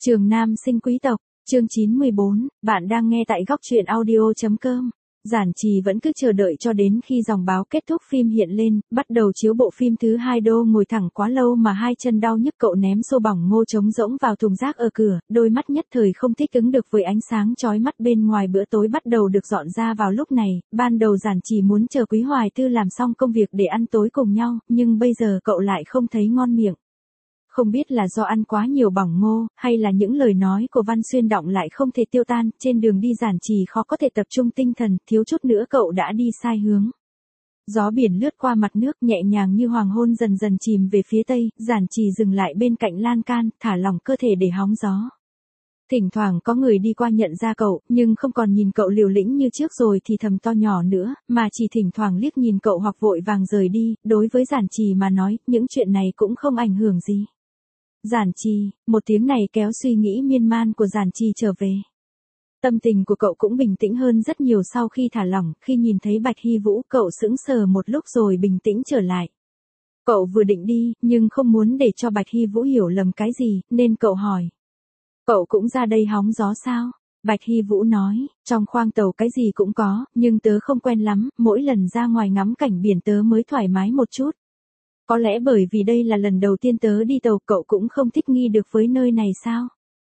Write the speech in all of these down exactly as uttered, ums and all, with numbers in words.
Trường Nam sinh quý tộc, chương chín mươi bốn, bạn đang nghe tại góc truyện audio.com. Giản Trì vẫn cứ chờ đợi cho đến khi dòng báo kết thúc phim hiện lên, bắt đầu chiếu bộ phim thứ hai. Đô ngồi thẳng quá lâu mà hai chân đau nhức, cậu ném xô bỏng ngô trống rỗng vào thùng rác ở cửa, đôi mắt nhất thời không thích ứng được với ánh sáng chói mắt bên ngoài. Bữa tối bắt đầu được dọn ra vào lúc này, ban đầu Giản Trì muốn chờ Quý Hoài Tư làm xong công việc để ăn tối cùng nhau, nhưng bây giờ cậu lại không thấy ngon miệng. Không biết là do ăn quá nhiều bỏng ngô, hay là những lời nói của Văn Xuyên Động lại không thể tiêu tan, trên đường đi Giản Trì khó có thể tập trung tinh thần, thiếu chút nữa cậu đã đi sai hướng. Gió biển lướt qua mặt nước nhẹ nhàng như hoàng hôn dần dần chìm về phía tây, Giản Trì dừng lại bên cạnh lan can, thả lỏng cơ thể để hóng gió. Thỉnh thoảng có người đi qua nhận ra cậu, nhưng không còn nhìn cậu liều lĩnh như trước rồi thì thầm to nhỏ nữa, mà chỉ thỉnh thoảng liếc nhìn cậu hoặc vội vàng rời đi. Đối với Giản Trì mà nói, những chuyện này cũng không ảnh hưởng gì. Giản Trì, một tiếng này kéo suy nghĩ miên man của Giản Trì trở về. Tâm tình của cậu cũng bình tĩnh hơn rất nhiều sau khi thả lỏng, khi nhìn thấy Bạch Hy Vũ, cậu sững sờ một lúc rồi bình tĩnh trở lại. Cậu vừa định đi, nhưng không muốn để cho Bạch Hy Vũ hiểu lầm cái gì, nên cậu hỏi. Cậu cũng ra đây hóng gió sao? Bạch Hy Vũ nói, trong khoang tàu cái gì cũng có, nhưng tớ không quen lắm, mỗi lần ra ngoài ngắm cảnh biển tớ mới thoải mái một chút. Có lẽ bởi vì đây là lần đầu tiên tớ đi tàu, cậu cũng không thích nghi được với nơi này sao?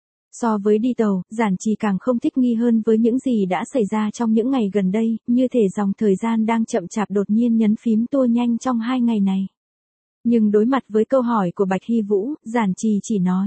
So với đi tàu, Giản Trì càng không thích nghi hơn với những gì đã xảy ra trong những ngày gần đây, như thể dòng thời gian đang chậm chạp đột nhiên nhấn phím tua nhanh trong hai ngày này. Nhưng đối mặt với câu hỏi của Bạch Hy Vũ, Giản Trì chỉ nói.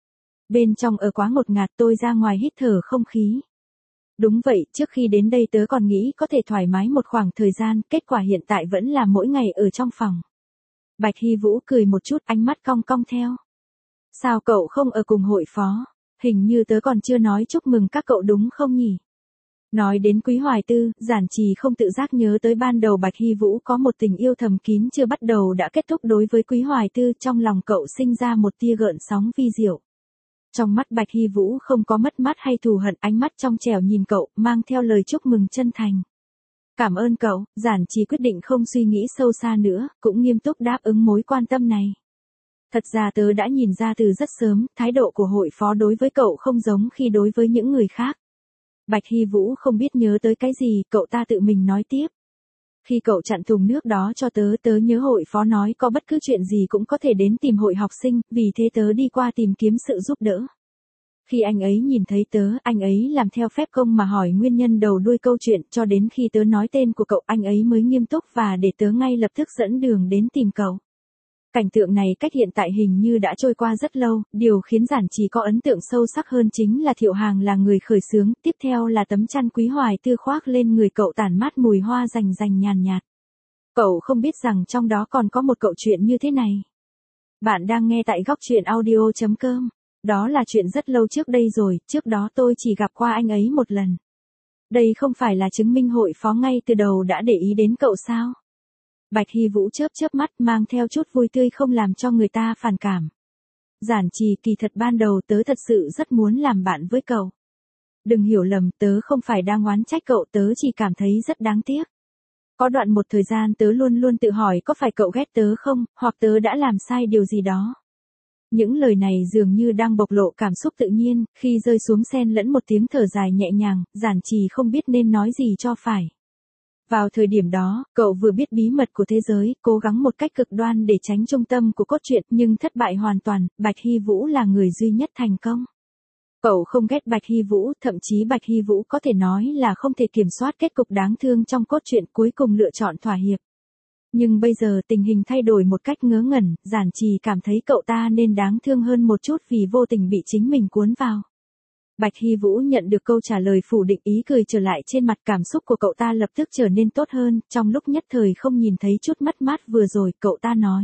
Bên trong ở quá ngột ngạt, tôi ra ngoài hít thở không khí. Đúng vậy, trước khi đến đây tớ còn nghĩ có thể thoải mái một khoảng thời gian, kết quả hiện tại vẫn là mỗi ngày ở trong phòng. Bạch Hy Vũ cười một chút, ánh mắt cong cong theo. Sao cậu không ở cùng hội phó? Hình như tớ còn chưa nói chúc mừng các cậu đúng không nhỉ? Nói đến Quý Hoài Tư, Giản Trì không tự giác nhớ tới ban đầu Bạch Hy Vũ có một tình yêu thầm kín chưa bắt đầu đã kết thúc đối với Quý Hoài Tư, trong lòng cậu sinh ra một tia gợn sóng vi diệu. Trong mắt Bạch Hy Vũ không có mất mát hay thù hận, ánh mắt trong trẻo nhìn cậu, mang theo lời chúc mừng chân thành. Cảm ơn cậu, Giản Trì quyết định không suy nghĩ sâu xa nữa, cũng nghiêm túc đáp ứng mối quan tâm này. Thật ra tớ đã nhìn ra từ rất sớm, thái độ của hội phó đối với cậu không giống khi đối với những người khác. Bạch Hy Vũ không biết nhớ tới cái gì, cậu ta tự mình nói tiếp. Khi cậu chặn thùng nước đó cho tớ, tớ nhớ hội phó nói có bất cứ chuyện gì cũng có thể đến tìm hội học sinh, vì thế tớ đi qua tìm kiếm sự giúp đỡ. Khi anh ấy nhìn thấy tớ, anh ấy làm theo phép công mà hỏi nguyên nhân đầu đuôi câu chuyện, cho đến khi tớ nói tên của cậu anh ấy mới nghiêm túc và để tớ ngay lập tức dẫn đường đến tìm cậu. Cảnh tượng này cách hiện tại hình như đã trôi qua rất lâu, điều khiến Giản Trì có ấn tượng sâu sắc hơn chính là Thiệu Hàng là người khởi xướng, tiếp theo là tấm chăn Quý Hoài Tư khoác lên người cậu tản mát mùi hoa rành rành nhàn nhạt. Cậu không biết rằng trong đó còn có một câu chuyện như thế này. Bạn đang nghe tại góc truyện audio.com. Đó là chuyện rất lâu trước đây rồi, trước đó tôi chỉ gặp qua anh ấy một lần. Đây không phải là chứng minh hội phó ngay từ đầu đã để ý đến cậu sao? Bạch Hy Vũ chớp chớp mắt mang theo chút vui tươi không làm cho người ta phản cảm. Giản Trì, kỳ thật ban đầu tớ thật sự rất muốn làm bạn với cậu. Đừng hiểu lầm, tớ không phải đang oán trách cậu, tớ chỉ cảm thấy rất đáng tiếc. Có đoạn một thời gian tớ luôn luôn tự hỏi có phải cậu ghét tớ không, hoặc tớ đã làm sai điều gì đó. Những lời này dường như đang bộc lộ cảm xúc tự nhiên, khi rơi xuống xen lẫn một tiếng thở dài nhẹ nhàng, Giản Trì không biết nên nói gì cho phải. Vào thời điểm đó, cậu vừa biết bí mật của thế giới, cố gắng một cách cực đoan để tránh trung tâm của cốt truyện, nhưng thất bại hoàn toàn, Bạch Hy Vũ là người duy nhất thành công. Cậu không ghét Bạch Hy Vũ, thậm chí Bạch Hy Vũ có thể nói là không thể kiểm soát kết cục đáng thương trong cốt truyện, cuối cùng lựa chọn thỏa hiệp. Nhưng bây giờ tình hình thay đổi một cách ngớ ngẩn, Giản Trì cảm thấy cậu ta nên đáng thương hơn một chút vì vô tình bị chính mình cuốn vào. Bạch Hy Vũ nhận được câu trả lời phủ định, ý cười trở lại trên mặt, cảm xúc của cậu ta lập tức trở nên tốt hơn, trong lúc nhất thời không nhìn thấy chút mất mát vừa rồi, cậu ta nói.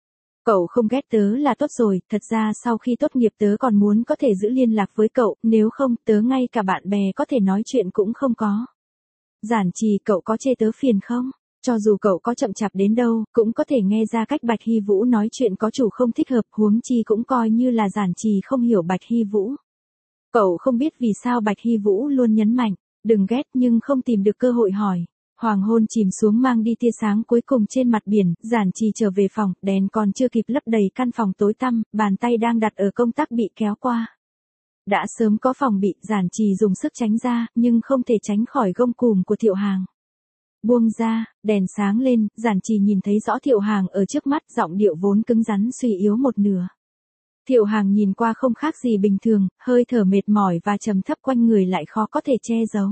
Cậu không ghét tớ là tốt rồi, thật ra sau khi tốt nghiệp tớ còn muốn có thể giữ liên lạc với cậu, nếu không, tớ ngay cả bạn bè có thể nói chuyện cũng không có. Giản Trì, cậu có chê tớ phiền không? Cho dù cậu có chậm chạp đến đâu, cũng có thể nghe ra cách Bạch Hy Vũ nói chuyện có chủ không thích hợp, huống chi cũng coi như là Giản Trì không hiểu Bạch Hy Vũ. Cậu không biết vì sao Bạch Hy Vũ luôn nhấn mạnh, đừng ghét, nhưng không tìm được cơ hội hỏi. Hoàng hôn chìm xuống mang đi tia sáng cuối cùng trên mặt biển, Giản Trì trở về phòng, đèn còn chưa kịp lấp đầy căn phòng tối tăm, bàn tay đang đặt ở công tắc bị kéo qua. Đã sớm có phòng bị, Giản Trì dùng sức tránh ra, nhưng không thể tránh khỏi gông cùm của Thiệu Hàng. Buông ra, đèn sáng lên, Giản Trì nhìn thấy rõ Thiệu Hàng ở trước mắt, giọng điệu vốn cứng rắn suy yếu một nửa. Thiệu Hàng nhìn qua không khác gì bình thường, hơi thở mệt mỏi và trầm thấp quanh người lại khó có thể che giấu.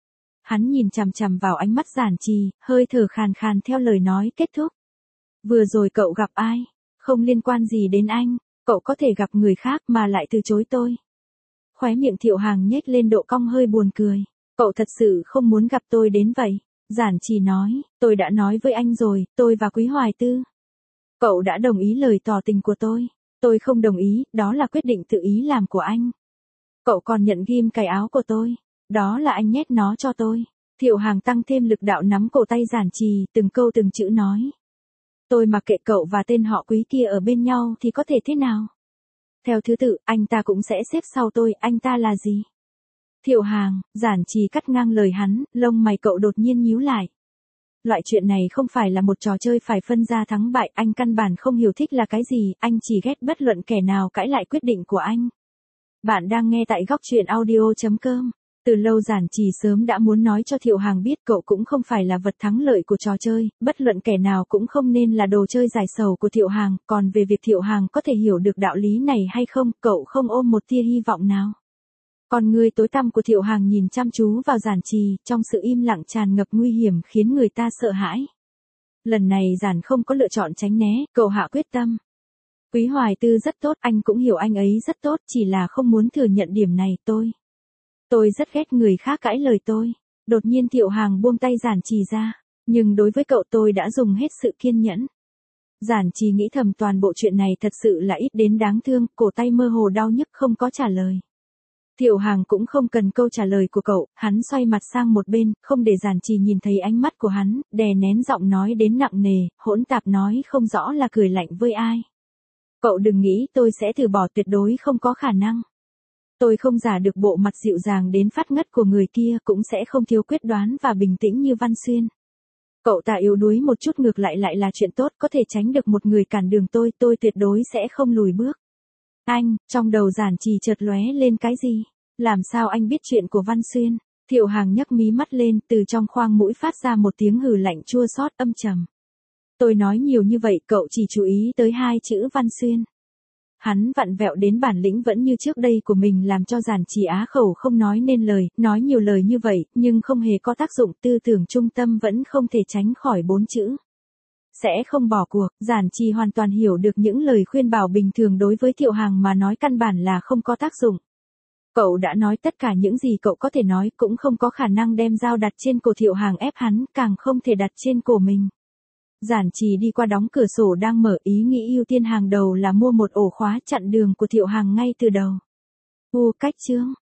Hắn nhìn chằm chằm vào ánh mắt Giản Trì, hơi thở khàn khàn theo lời nói kết thúc. Vừa rồi cậu gặp ai? Không liên quan gì đến anh, cậu có thể gặp người khác mà lại từ chối tôi. Khóe miệng Thiệu Hàng nhếch lên độ cong hơi buồn cười. Cậu thật sự không muốn gặp tôi đến vậy. Giản Trì nói, tôi đã nói với anh rồi, tôi và Quý Hoài Tư. Cậu đã đồng ý lời tỏ tình của tôi. Tôi không đồng ý, đó là quyết định tự ý làm của anh. Cậu còn nhận ghim cài áo của tôi. Đó là anh nhét nó cho tôi. Thiệu Hàng tăng thêm lực đạo nắm cổ tay Giản Trì, từng câu từng chữ nói. Tôi mặc kệ cậu và tên họ Quý kia ở bên nhau thì có thể thế nào? Theo thứ tự, anh ta cũng sẽ xếp sau tôi, anh ta là gì? Thiệu Hàng, Giản Trì cắt ngang lời hắn, lông mày cậu đột nhiên nhíu lại. Loại chuyện này không phải là một trò chơi phải phân ra thắng bại, anh căn bản không hiểu thích là cái gì, anh chỉ ghét bất luận kẻ nào cãi lại quyết định của anh. Bạn đang nghe tại góc truyện audio chấm com. Từ lâu Giản Trì sớm đã muốn nói cho Thiệu Hàng biết cậu cũng không phải là vật thắng lợi của trò chơi, bất luận kẻ nào cũng không nên là đồ chơi giải sầu của Thiệu Hàng, còn về việc Thiệu Hàng có thể hiểu được đạo lý này hay không, cậu không ôm một tia hy vọng nào. Con người tối tăm của Thiệu Hàng nhìn chăm chú vào Giản Trì, trong sự im lặng tràn ngập nguy hiểm khiến người ta sợ hãi. Lần này Giản không có lựa chọn tránh né, cậu hạ quyết tâm. Quý Hoài Tư rất tốt, anh cũng hiểu anh ấy rất tốt, chỉ là không muốn thừa nhận điểm này, tôi. Tôi rất ghét người khác cãi lời tôi. Đột nhiên Thiệu Hàng buông tay Giản Trì ra. Nhưng đối với cậu tôi đã dùng hết sự kiên nhẫn. Giản Trì nghĩ thầm toàn bộ chuyện này thật sự là ít đến đáng thương, cổ tay mơ hồ đau nhức không có trả lời. Thiệu Hàng cũng không cần câu trả lời của cậu, hắn xoay mặt sang một bên, không để Giản Trì nhìn thấy ánh mắt của hắn, đè nén giọng nói đến nặng nề, hỗn tạp nói không rõ là cười lạnh với ai. Cậu đừng nghĩ tôi sẽ từ bỏ, tuyệt đối không có khả năng. Tôi không giả được bộ mặt dịu dàng đến phát ngất của người kia, cũng sẽ không thiếu quyết đoán và bình tĩnh như Văn Xuyên. Cậu ta yếu đuối một chút ngược lại lại là chuyện tốt, có thể tránh được một người cản đường tôi, tôi tuyệt đối sẽ không lùi bước. Anh, trong đầu Giản Trì chợt lóe lên cái gì? Làm sao anh biết chuyện của Văn Xuyên? Thiệu Hàng nhấc mí mắt lên, từ trong khoang mũi phát ra một tiếng hừ lạnh chua xót âm trầm. Tôi nói nhiều như vậy, cậu chỉ chú ý tới hai chữ Văn Xuyên. Hắn vặn vẹo đến bản lĩnh vẫn như trước đây của mình làm cho Giản Trì á khẩu không nói nên lời, nói nhiều lời như vậy, nhưng không hề có tác dụng, tư tưởng trung tâm vẫn không thể tránh khỏi bốn chữ. Sẽ không bỏ cuộc, Giản Trì hoàn toàn hiểu được những lời khuyên bảo bình thường đối với Thiệu Hàng mà nói căn bản là không có tác dụng. Cậu đã nói tất cả những gì cậu có thể nói, cũng không có khả năng đem dao đặt trên cổ Thiệu Hàng ép hắn, càng không thể đặt trên cổ mình. Giản Trì đi qua đóng cửa sổ đang mở, ý nghĩ ưu tiên hàng đầu là mua một ổ khóa chặn đường của Thiệu Hàng ngay từ đầu. U cách chương.